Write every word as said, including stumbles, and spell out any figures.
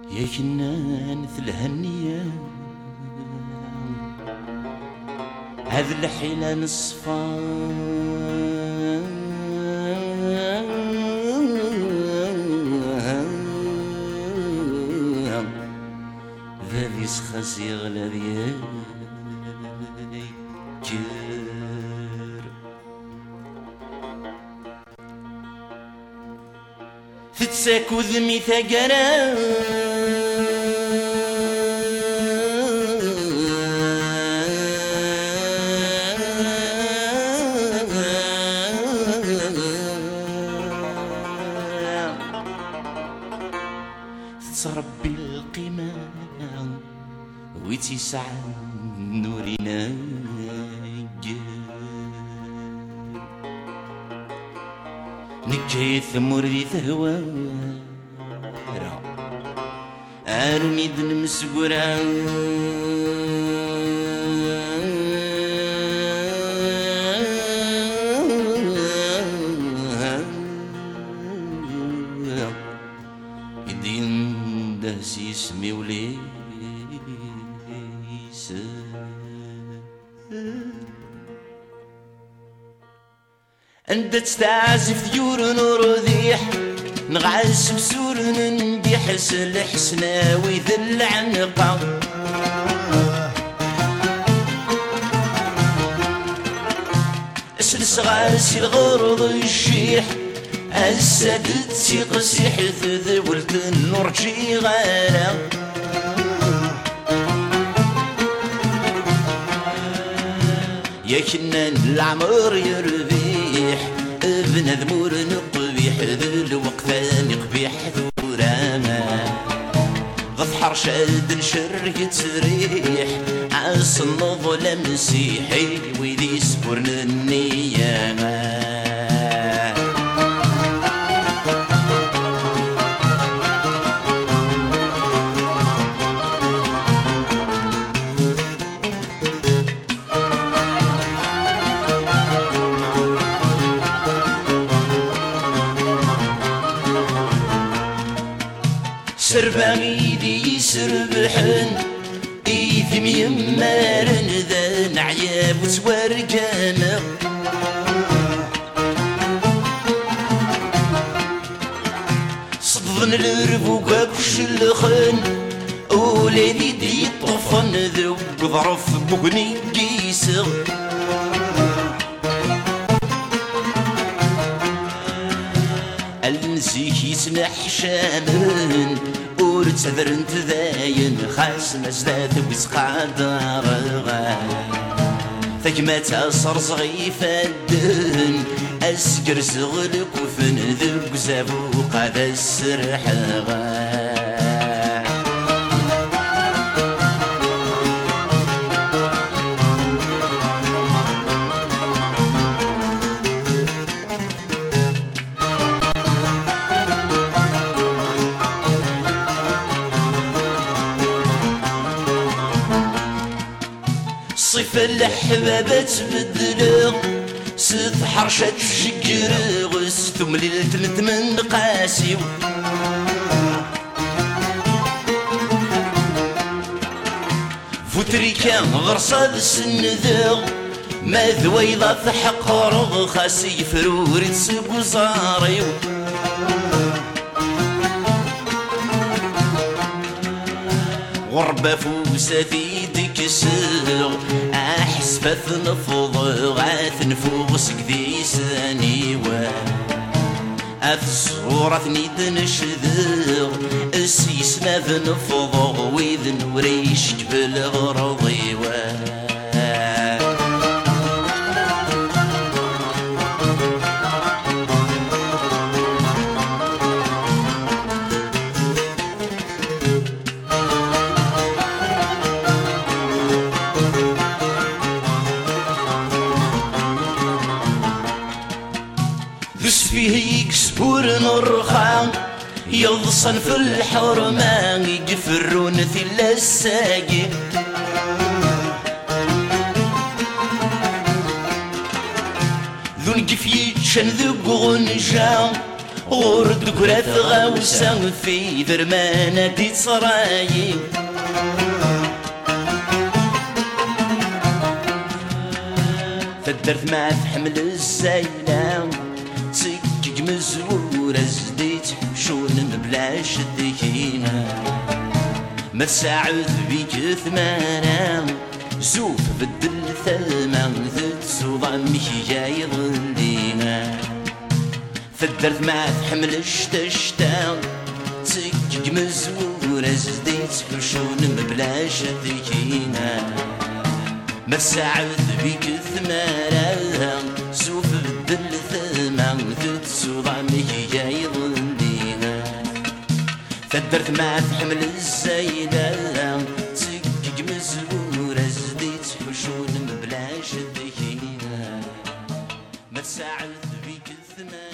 يا كنان الهنية هذا الحيلة نصفى ذا يسخس يغلى ذيك تتساكو ذمي ثقنا تتربي القمة وتسعى نورنا نكاية ثمور ذي ثهوى ارمي دن مسقورا يدين دهس يسمي وليس انت تستعزف ديور نور ذيح نغعس بسور نديح الحسناوي ذي العنقة اسلس غاسي الغرض الشيح السدد سيقسيح ذولت النور جي غالا يا كنان العمر يربيح ابن ذمور نقبيح ذو الوقفة نقبيح ذوراما غفحر شاد نشر يتريح عاص النظل مسيحي ويدي سبورن النيامة سرباغيدي يسربحن إيثم يمارن ذا نعياب وتوارقانا صدن الربوق كش الخن ولادي دي طفن ذو ظرف بغني قيسر المسيح يسمح شامن ورتذر انت ذاين خاس نزداد ويسقادر ثقمة أصر صغيفة الدهن أسكر زغلك وفن ذوق زابو قاد السرح صفة الحبابة تبدل ست حرشة تشكر غس ثم ليلة نتمن قاسي فوتريكا غرصة السن ذا ما ذويضة تحق رغ خاسي فرور تسبو صاري غربة فوسة في دكسر أحس فثنفض غاث نفوس كذي سانيوة أثصورة ثنيد نشذر السيس ما ذنفض ويذن وريشك بالغرضيوة بس فيه يكسبور نرخان يضصن في الحرمان يجفرون ثل الساقي ذو نقف يتشن ذو غنجان ورد كرات غاوسة في ذرمانة دي صرايي فدرت مع تحمل الزايلة تسكك مزورة زديت حشون بلا شديكينا ما تساعد بيك ثمانة زوف بدل ثمان تسوضع مكي جاي ظلينا فدرت مع تحمل الشتا شتا تسكك مزورة زديت حشون بلا شديكينا ما تساعد بيك ثمانة زوف بدل ثمان تسوضع مكي جاي ظلينا فدرت مع تحمل الزايدة تسكك مزورة زديت حشون بلا شديكينا ما تساعد بيك ثمان